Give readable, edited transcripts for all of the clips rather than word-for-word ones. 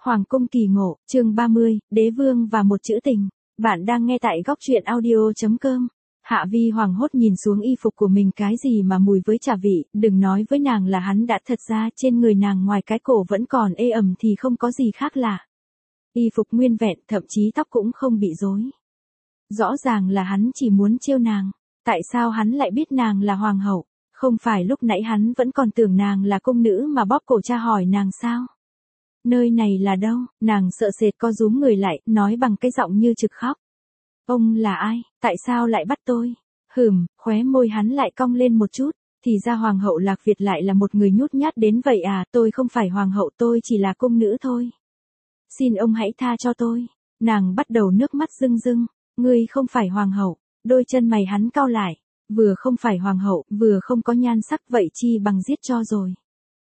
Hoàng cung kỳ ngộ, chương 30, đế vương và một chữ tình. Bạn đang nghe tại góc truyện audio.com. Hạ Vi hoảng hốt nhìn xuống y phục của mình, cái gì mà mùi với trà vị, đừng nói với nàng là hắn đã, thật ra trên người nàng ngoài cái cổ vẫn còn ê ẩm thì không có gì khác lạ. Y phục nguyên vẹn, thậm chí tóc cũng không bị rối. Rõ ràng là hắn chỉ muốn trêu nàng. Tại sao hắn lại biết nàng là hoàng hậu? Không phải lúc nãy hắn vẫn còn tưởng nàng là cung nữ mà bóp cổ tra hỏi nàng sao? Nơi này là đâu? Nàng sợ sệt co rúm người lại, nói bằng cái giọng như trực khóc. Ông là ai? Tại sao lại bắt tôi? Khóe môi hắn lại cong lên một chút. Thì ra hoàng hậu Lạc Việt lại là một người nhút nhát đến vậy à? Tôi không phải hoàng hậu, tôi chỉ là cung nữ thôi. Xin ông hãy tha cho tôi. Nàng bắt đầu nước mắt rưng rưng. Ngươi không phải hoàng hậu. Đôi chân mày hắn cau lại. Vừa không phải hoàng hậu, vừa không có nhan sắc, vậy chi bằng giết cho rồi.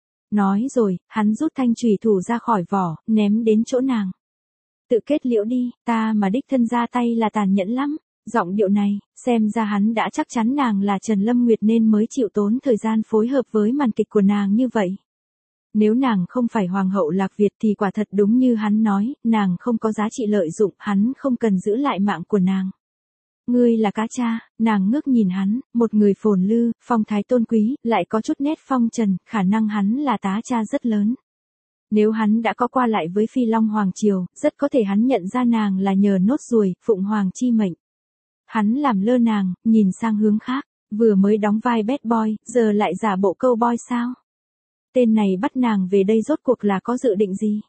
Nói rồi, hắn rút thanh chùy thủ ra khỏi vỏ, ném đến chỗ nàng. Tự kết liễu đi, ta mà đích thân ra tay là tàn nhẫn lắm. Giọng điệu này, xem ra hắn đã chắc chắn nàng là Trần Lâm Nguyệt nên mới chịu tốn thời gian phối hợp với màn kịch của nàng như vậy. Nếu nàng không phải hoàng hậu Lạc Việt thì quả thật đúng như hắn nói, nàng không có giá trị lợi dụng, hắn không cần giữ lại mạng của nàng. Ngươi là cá cha, nàng ngước nhìn hắn, một người phồn lư, phong thái tôn quý, lại có chút nét phong trần, khả năng hắn là tá cha rất lớn. Nếu hắn đã có qua lại với Phi Long Hoàng Triều, rất có thể hắn nhận ra nàng là nhờ nốt ruồi, Phụng Hoàng chi mệnh. Hắn làm lơ nàng, nhìn sang hướng khác, vừa mới đóng vai bad boy, giờ lại giả bộ câu boy sao? Tên này bắt nàng về đây rốt cuộc là có dự định gì?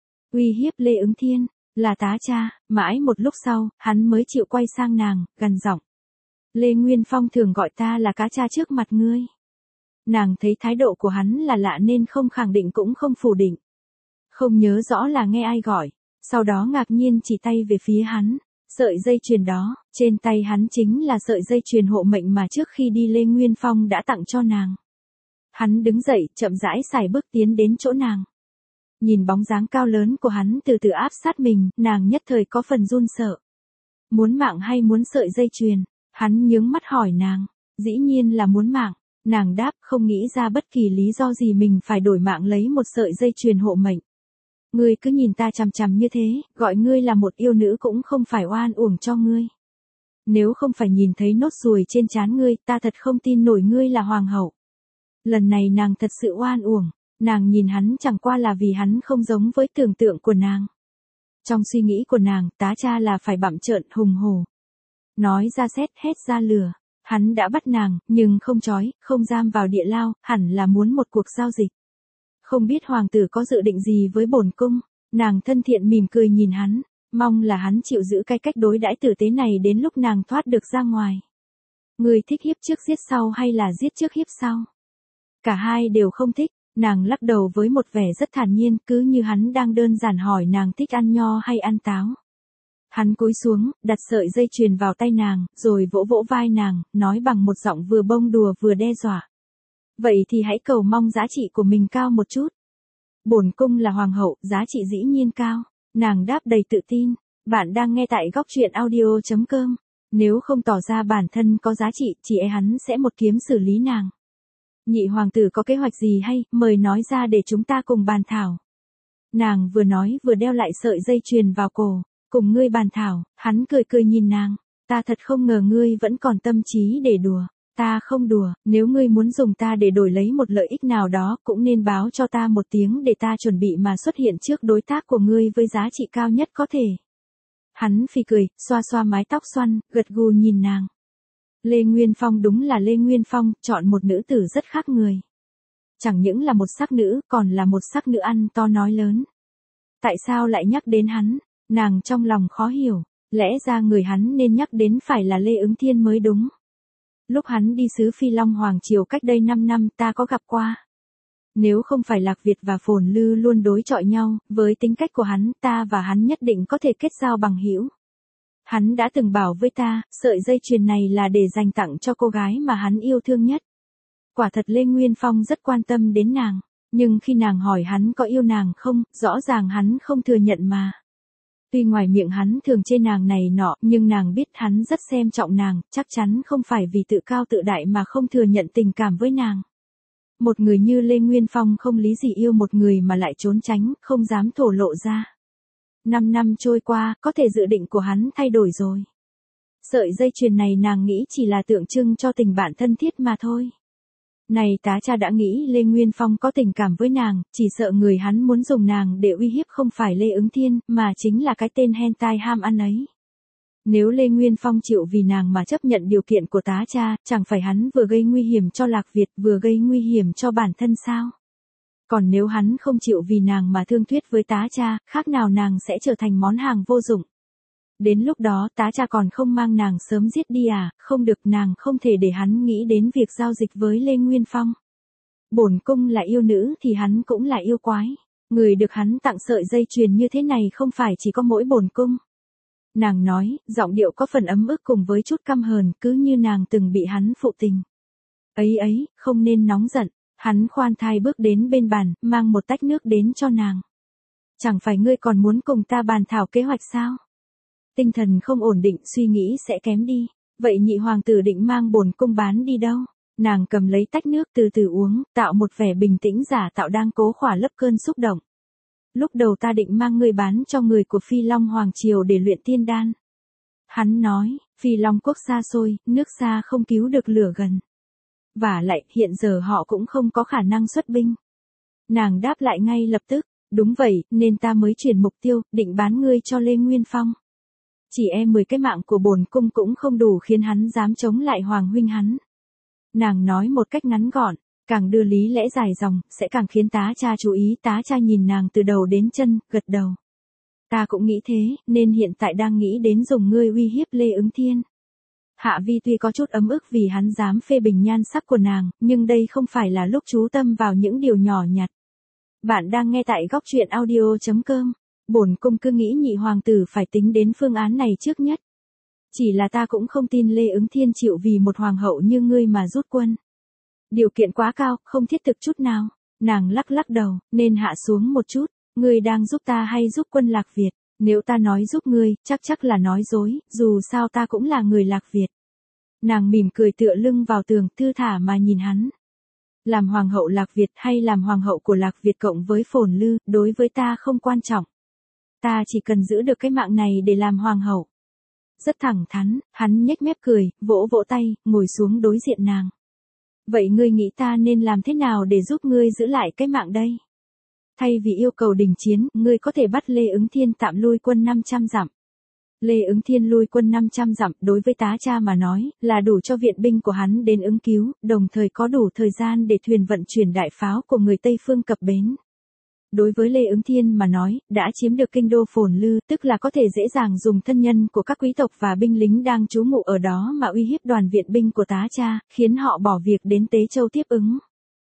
Uy hiếp Lê Ứng Thiên. Là tá cha, mãi một lúc sau, hắn mới chịu quay sang nàng, gằn giọng. Lê Nguyên Phong thường gọi ta là cá cha trước mặt ngươi. Nàng thấy thái độ của hắn là lạ nên không khẳng định cũng không phủ định. Không nhớ rõ là nghe ai gọi, sau đó ngạc nhiên chỉ tay về phía hắn. Sợi dây chuyền đó, trên tay hắn chính là sợi dây chuyền hộ mệnh mà trước khi đi Lê Nguyên Phong đã tặng cho nàng. Hắn đứng dậy, chậm rãi sải bước tiến đến chỗ nàng. Nhìn bóng dáng cao lớn của hắn từ từ áp sát mình, nàng nhất thời có phần run sợ. Muốn mạng hay muốn sợi dây chuyền? Hắn nhướng mắt hỏi nàng. Dĩ nhiên là muốn mạng. Nàng đáp, không nghĩ ra bất kỳ lý do gì mình phải đổi mạng lấy một sợi dây chuyền hộ mệnh. Ngươi cứ nhìn ta chằm chằm như thế, gọi ngươi là một yêu nữ cũng không phải oan uổng cho ngươi. Nếu không phải nhìn thấy nốt ruồi trên trán ngươi, ta thật không tin nổi ngươi là hoàng hậu. Lần này nàng thật sự oan uổng. Nàng nhìn hắn chẳng qua là vì hắn không giống với tưởng tượng của nàng. Trong suy nghĩ của nàng, tá cha là phải bặm trợn, hùng hổ. Nói ra xét, hết ra lừa. Hắn đã bắt nàng, nhưng không trói, không giam vào địa lao, hẳn là muốn một cuộc giao dịch. Không biết hoàng tử có dự định gì với bổn cung. Nàng thân thiện mỉm cười nhìn hắn, mong là hắn chịu giữ cái cách đối đãi tử tế này đến lúc nàng thoát được ra ngoài. Người thích hiếp trước giết sau hay là giết trước hiếp sau? Cả hai đều không thích. Nàng lắc đầu với một vẻ rất thản nhiên, cứ như hắn đang đơn giản hỏi nàng thích ăn nho hay ăn táo. Hắn cúi xuống, đặt sợi dây chuyền vào tay nàng, rồi vỗ vỗ vai nàng, nói bằng một giọng vừa bông đùa vừa đe dọa. Vậy thì hãy cầu mong giá trị của mình cao một chút. Bổn cung là hoàng hậu, giá trị dĩ nhiên cao. Nàng đáp đầy tự tin. Bạn đang nghe tại góc truyện audio.com. Nếu không tỏ ra bản thân có giá trị, chỉ e hắn sẽ một kiếm xử lý nàng. Nhị hoàng tử có kế hoạch gì hay, mời nói ra để chúng ta cùng bàn thảo. Nàng vừa nói vừa đeo lại sợi dây chuyền vào cổ. Cùng ngươi bàn thảo, hắn cười cười nhìn nàng. Ta thật không ngờ ngươi vẫn còn tâm trí để đùa. Ta không đùa, nếu ngươi muốn dùng ta để đổi lấy một lợi ích nào đó cũng nên báo cho ta một tiếng để ta chuẩn bị mà xuất hiện trước đối tác của ngươi với giá trị cao nhất có thể. Hắn phì cười, xoa xoa mái tóc xoăn, gật gù nhìn nàng. Lê Nguyên Phong đúng là Lê Nguyên Phong, chọn một nữ tử rất khác người. Chẳng những là một sắc nữ, còn là một sắc nữ ăn to nói lớn. Tại sao lại nhắc đến hắn? Nàng trong lòng khó hiểu, lẽ ra người hắn nên nhắc đến phải là Lê Ứng Thiên mới đúng. Lúc hắn đi xứ Phi Long Hoàng Triều cách đây 5 năm ta có gặp qua. Nếu không phải Lạc Việt và Phồn Lư luôn đối chọi nhau, với tính cách của hắn, ta và hắn nhất định có thể kết giao bằng hữu. Hắn đã từng bảo với ta, sợi dây chuyền này là để dành tặng cho cô gái mà hắn yêu thương nhất. Quả thật Lê Nguyên Phong rất quan tâm đến nàng, nhưng khi nàng hỏi hắn có yêu nàng không, rõ ràng hắn không thừa nhận mà. Tuy ngoài miệng hắn thường chê nàng này nọ, nhưng nàng biết hắn rất xem trọng nàng, chắc chắn không phải vì tự cao tự đại mà không thừa nhận tình cảm với nàng. Một người như Lê Nguyên Phong không lý gì yêu một người mà lại trốn tránh, không dám thổ lộ ra. 5 năm trôi qua, có thể dự định của hắn thay đổi rồi. Sợi dây chuyền này nàng nghĩ chỉ là tượng trưng cho tình bạn thân thiết mà thôi. Này tá cha đã nghĩ Lê Nguyên Phong có tình cảm với nàng, chỉ sợ người hắn muốn dùng nàng để uy hiếp không phải Lê Ứng Thiên, mà chính là cái tên hentai ham ăn ấy. Nếu Lê Nguyên Phong chịu vì nàng mà chấp nhận điều kiện của tá cha, chẳng phải hắn vừa gây nguy hiểm cho Lạc Việt vừa gây nguy hiểm cho bản thân sao? Còn nếu hắn không chịu vì nàng mà thương thuyết với tá cha, khác nào nàng sẽ trở thành món hàng vô dụng. Đến lúc đó tá cha còn không mang nàng sớm giết đi à, không được, nàng không thể để hắn nghĩ đến việc giao dịch với Lê Nguyên Phong. Bổn cung là yêu nữ thì hắn cũng là yêu quái. Người được hắn tặng sợi dây chuyền như thế này không phải chỉ có mỗi bổn cung. Nàng nói, giọng điệu có phần ấm ức cùng với chút căm hờn, cứ như nàng từng bị hắn phụ tình. Ấy ấy, không nên nóng giận. Hắn khoan thai bước đến bên bàn, mang một tách nước đến cho nàng. Chẳng phải ngươi còn muốn cùng ta bàn thảo kế hoạch sao? Tinh thần không ổn định, suy nghĩ sẽ kém đi. Vậy nhị hoàng tử định mang bổn cung bán đi đâu? Nàng cầm lấy tách nước từ từ uống, tạo một vẻ bình tĩnh giả tạo đang cố khỏa lấp cơn xúc động. Lúc đầu ta định mang ngươi bán cho người của Phi Long Hoàng Triều để luyện tiên đan. Hắn nói, Phi Long quốc xa xôi, nước xa không cứu được lửa gần. Vả lại, hiện giờ họ cũng không có khả năng xuất binh. Nàng đáp lại ngay lập tức, đúng vậy, nên ta mới chuyển mục tiêu, định bán ngươi cho Lê Nguyên Phong. Chỉ 10 cái mạng của bổn cung cũng không đủ khiến hắn dám chống lại hoàng huynh hắn. Nàng nói một cách ngắn gọn, càng đưa lý lẽ dài dòng, sẽ càng khiến tá cha chú ý. Tá cha nhìn nàng từ đầu đến chân, gật đầu. Ta cũng nghĩ thế, nên hiện tại đang nghĩ đến dùng ngươi uy hiếp Lê Ứng Thiên. Hạ Vi tuy có chút ấm ức vì hắn dám phê bình nhan sắc của nàng, nhưng đây không phải là lúc chú tâm vào những điều nhỏ nhặt. Bạn đang nghe tại góc truyện audio.com. Bổn cung cứ nghĩ nhị hoàng tử phải tính đến phương án này trước nhất. Chỉ là ta cũng không tin Lê Ứng Thiên chịu vì một hoàng hậu như ngươi mà rút quân. Điều kiện quá cao, không thiết thực chút nào. Nàng lắc lắc đầu, nên hạ xuống một chút. Ngươi đang giúp ta hay giúp quân Lạc Việt? Nếu ta nói giúp ngươi, chắc là nói dối, dù sao ta cũng là người Lạc Việt. Nàng mỉm cười tựa lưng vào tường, thư thả mà nhìn hắn. Làm hoàng hậu Lạc Việt hay làm hoàng hậu của Lạc Việt cộng với Phồn Lư, đối với ta không quan trọng. Ta chỉ cần giữ được cái mạng này để làm hoàng hậu. Rất thẳng thắn, hắn nhếch mép cười, vỗ vỗ tay, ngồi xuống đối diện nàng. Vậy ngươi nghĩ ta nên làm thế nào để giúp ngươi giữ lại cái mạng đây? Thay vì yêu cầu đình chiến, ngươi có thể bắt Lê Ứng Thiên tạm lui quân 500 dặm. Lê Ứng Thiên lui quân 500 dặm đối với tá cha mà nói, là đủ cho viện binh của hắn đến ứng cứu, đồng thời có đủ thời gian để thuyền vận chuyển đại pháo của người Tây Phương cập bến. Đối với Lê Ứng Thiên mà nói, đã chiếm được kinh đô Phồn Lư, tức là có thể dễ dàng dùng thân nhân của các quý tộc và binh lính đang trú ngụ ở đó mà uy hiếp đoàn viện binh của tá cha, khiến họ bỏ việc đến Tế Châu tiếp ứng.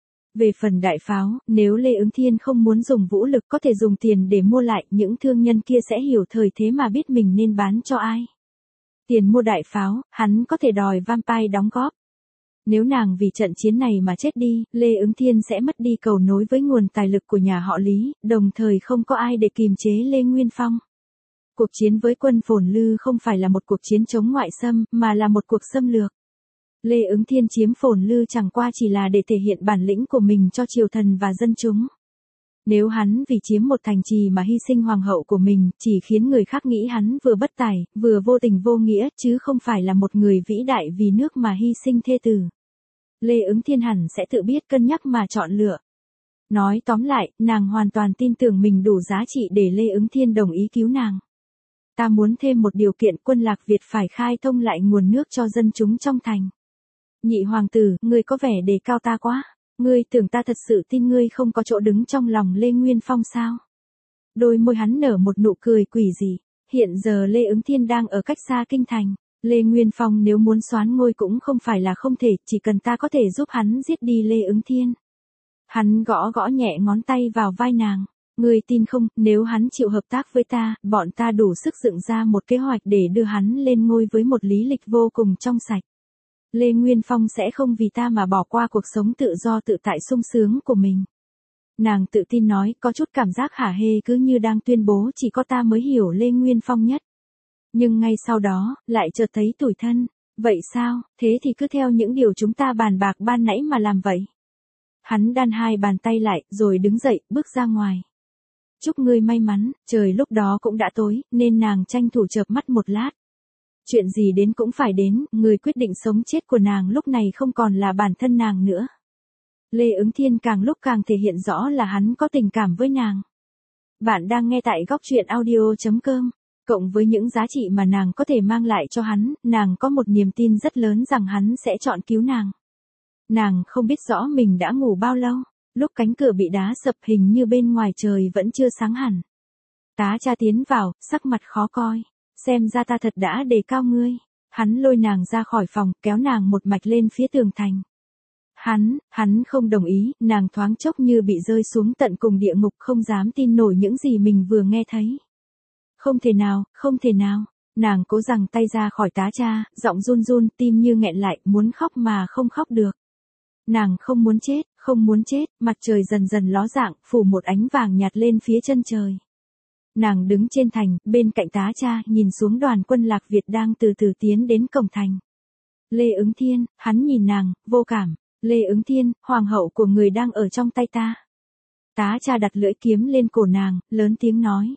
Về phần đại pháo, nếu Lê Ứng Thiên không muốn dùng vũ lực có thể dùng tiền để mua lại, những thương nhân kia sẽ hiểu thời thế mà biết mình nên bán cho ai. Tiền mua đại pháo, hắn có thể đòi Vampire đóng góp. Nếu nàng vì trận chiến này mà chết đi, Lê Ứng Thiên sẽ mất đi cầu nối với nguồn tài lực của nhà họ Lý, đồng thời không có ai để kìm chế Lê Nguyên Phong. Cuộc chiến với quân Phồn Lư không phải là một cuộc chiến chống ngoại xâm, mà là một cuộc xâm lược. Lê Ứng Thiên chiếm Phồn Lư chẳng qua chỉ là để thể hiện bản lĩnh của mình cho triều thần và dân chúng. Nếu hắn vì chiếm một thành trì mà hy sinh hoàng hậu của mình, chỉ khiến người khác nghĩ hắn vừa bất tài, vừa vô tình vô nghĩa, chứ không phải là một người vĩ đại vì nước mà hy sinh thê tử. Lê Ứng Thiên hẳn sẽ tự biết cân nhắc mà chọn lựa. Nói tóm lại, nàng hoàn toàn tin tưởng mình đủ giá trị để Lê Ứng Thiên đồng ý cứu nàng. Ta muốn thêm một điều kiện, quân Lạc Việt phải khai thông lại nguồn nước cho dân chúng trong thành. Nhị hoàng tử, ngươi có vẻ đề cao ta quá. Ngươi tưởng ta thật sự tin ngươi không có chỗ đứng trong lòng Lê Nguyên Phong sao? Đôi môi hắn nở một nụ cười quỷ dị. Hiện giờ Lê Ứng Thiên đang ở cách xa kinh thành. Lê Nguyên Phong nếu muốn soán ngôi cũng không phải là không thể, chỉ cần ta có thể giúp hắn giết đi Lê Ứng Thiên. Hắn gõ gõ nhẹ ngón tay vào vai nàng. Ngươi tin không, nếu hắn chịu hợp tác với ta, bọn ta đủ sức dựng ra một kế hoạch để đưa hắn lên ngôi với một lý lịch vô cùng trong sạch. Lê Nguyên Phong sẽ không vì ta mà bỏ qua cuộc sống tự do tự tại sung sướng của mình. Nàng tự tin nói, có chút cảm giác hả hê, cứ như đang tuyên bố chỉ có ta mới hiểu Lê Nguyên Phong nhất. Nhưng ngay sau đó, lại chợt thấy tủi thân. Vậy sao, thế thì cứ theo những điều chúng ta bàn bạc ban nãy mà làm vậy. Hắn đan hai bàn tay lại, rồi đứng dậy, bước ra ngoài. Chúc ngươi may mắn, trời lúc đó cũng đã tối, nên nàng tranh thủ chợp mắt một lát. Chuyện gì đến cũng phải đến, người quyết định sống chết của nàng lúc này không còn là bản thân nàng nữa. Lê Ứng Thiên càng lúc càng thể hiện rõ là hắn có tình cảm với nàng. Bạn đang nghe tại góc truyện audio.com. Cộng với những giá trị mà nàng có thể mang lại cho hắn, nàng có một niềm tin rất lớn rằng hắn sẽ chọn cứu nàng. Nàng không biết rõ mình đã ngủ bao lâu, lúc cánh cửa bị đá sập hình như bên ngoài trời vẫn chưa sáng hẳn. Tá cha tiến vào, sắc mặt khó coi, xem ra ta thật đã đề cao ngươi. Hắn lôi nàng ra khỏi phòng, kéo nàng một mạch lên phía tường thành. Hắn không đồng ý, nàng thoáng chốc như bị rơi xuống tận cùng địa ngục, không dám tin nổi những gì mình vừa nghe thấy. Không thể nào, không thể nào. Nàng cố giằng tay ra khỏi tá cha, giọng run run, tim như nghẹn lại, muốn khóc mà không khóc được. Nàng không muốn chết, không muốn chết, mặt trời dần dần ló dạng, phủ một ánh vàng nhạt lên phía chân trời. Nàng đứng trên thành, bên cạnh tá cha, nhìn xuống đoàn quân Lạc Việt đang từ từ tiến đến cổng thành. Lê Ứng Thiên, hắn nhìn nàng, vô cảm. Lê Ứng Thiên, hoàng hậu của người đang ở trong tay ta. Tá cha đặt lưỡi kiếm lên cổ nàng, lớn tiếng nói.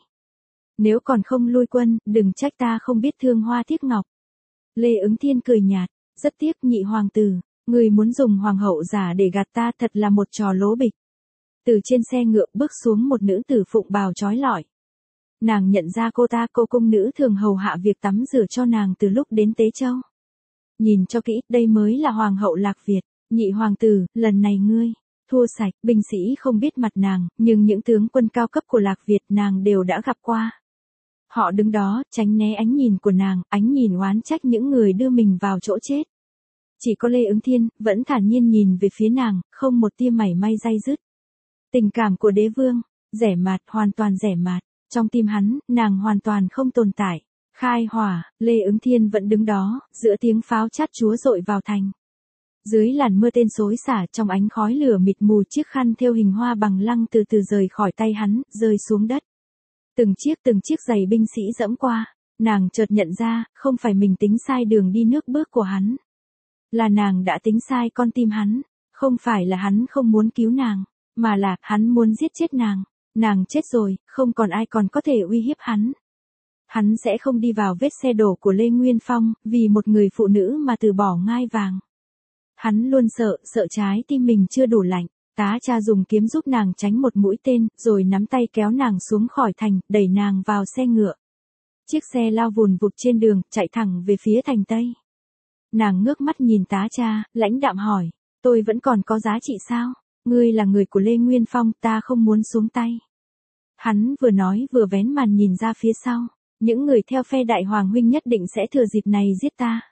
Nếu còn không lui quân, đừng trách ta không biết thương hoa tiếc ngọc. Lê Ứng Thiên cười nhạt, rất tiếc nhị hoàng tử, người muốn dùng hoàng hậu giả để gạt ta, thật là một trò lố bịch. Từ trên xe ngựa bước xuống một nữ tử phụng bào trói lọi. Nàng nhận ra cô ta, cô cung nữ thường hầu hạ việc tắm rửa cho nàng từ lúc đến Tế Châu. Nhìn cho kỹ, đây mới là hoàng hậu Lạc Việt. Nhị hoàng tử, lần này ngươi thua sạch. Binh sĩ không biết mặt nàng, nhưng những tướng quân cao cấp của Lạc Việt nàng đều đã gặp qua. Họ đứng đó, tránh né ánh nhìn của nàng, ánh nhìn oán trách những người đưa mình vào chỗ chết. Chỉ có Lê Ứng Thiên, vẫn thản nhiên nhìn về phía nàng, không một tia mảy may day dứt. Tình cảm của đế vương, rẻ mạt, hoàn toàn rẻ mạt. Trong tim hắn, nàng hoàn toàn không tồn tại. Khai hỏa, Lê Ứng Thiên vẫn đứng đó, giữa tiếng pháo chát chúa dội vào thành. Dưới làn mưa tên xối xả, trong ánh khói lửa mịt mù, chiếc khăn thêu hình hoa bằng lăng từ từ rời khỏi tay hắn, rơi xuống đất. Từng chiếc giày binh sĩ dẫm qua, nàng chợt nhận ra, không phải mình tính sai đường đi nước bước của hắn. Là nàng đã tính sai con tim hắn, không phải là hắn không muốn cứu nàng, mà là hắn muốn giết chết nàng. Nàng chết rồi, không còn ai còn có thể uy hiếp hắn. Hắn sẽ không đi vào vết xe đổ của Lê Nguyên Phong, vì một người phụ nữ mà từ bỏ ngai vàng. Hắn luôn sợ trái tim mình chưa đủ lạnh. Tá cha dùng kiếm giúp nàng tránh một mũi tên, rồi nắm tay kéo nàng xuống khỏi thành, đẩy nàng vào xe ngựa. Chiếc xe lao vùn vụt trên đường, chạy thẳng về phía thành Tây. Nàng ngước mắt nhìn tá cha, lãnh đạm hỏi, tôi vẫn còn có giá trị sao? Ngươi là người của Lê Nguyên Phong, ta không muốn xuống tay. Hắn vừa nói vừa vén màn nhìn ra phía sau. Những người theo phe đại hoàng huynh nhất định sẽ thừa dịp này giết ta.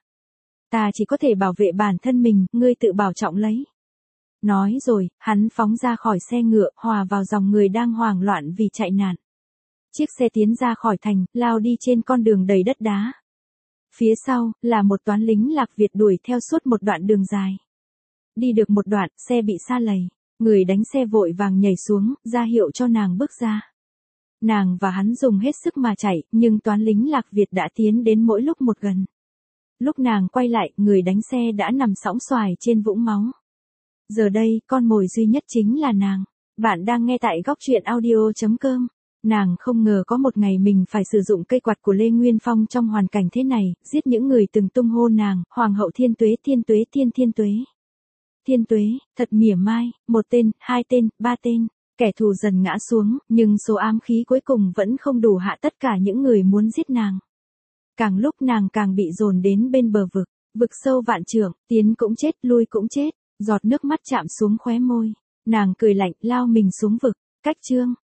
Ta chỉ có thể bảo vệ bản thân mình, ngươi tự bảo trọng lấy. Nói rồi, hắn phóng ra khỏi xe ngựa, hòa vào dòng người đang hoảng loạn vì chạy nạn. Chiếc xe tiến ra khỏi thành, lao đi trên con đường đầy đất đá. Phía sau, là một toán lính Lạc Việt đuổi theo suốt một đoạn đường dài. Đi được một đoạn, xe bị sa lầy. Người đánh xe vội vàng nhảy xuống, ra hiệu cho nàng bước ra. Nàng và hắn dùng hết sức mà chạy, nhưng toán lính Lạc Việt đã tiến đến mỗi lúc một gần. Lúc nàng quay lại, người đánh xe đã nằm sõng soài trên vũng máu. Giờ đây, con mồi duy nhất chính là nàng. Bạn đang nghe tại góc truyện audio.com. Nàng không ngờ có một ngày mình phải sử dụng cây quạt của Lê Nguyên Phong trong hoàn cảnh thế này, giết những người từng tung hô nàng, Hoàng hậu Thiên Tuế, Thiên Tuế, Thiên Tuế. Thiên Tuế, thật mỉa mai, một tên, hai tên, ba tên. Kẻ thù dần ngã xuống, nhưng số ám khí cuối cùng vẫn không đủ hạ tất cả những người muốn giết nàng. Càng lúc nàng càng bị dồn đến bên bờ vực, vực sâu vạn trượng, tiến cũng chết, lui cũng chết, giọt nước mắt chạm xuống khóe môi. Nàng cười lạnh, lao mình xuống vực. Cách chương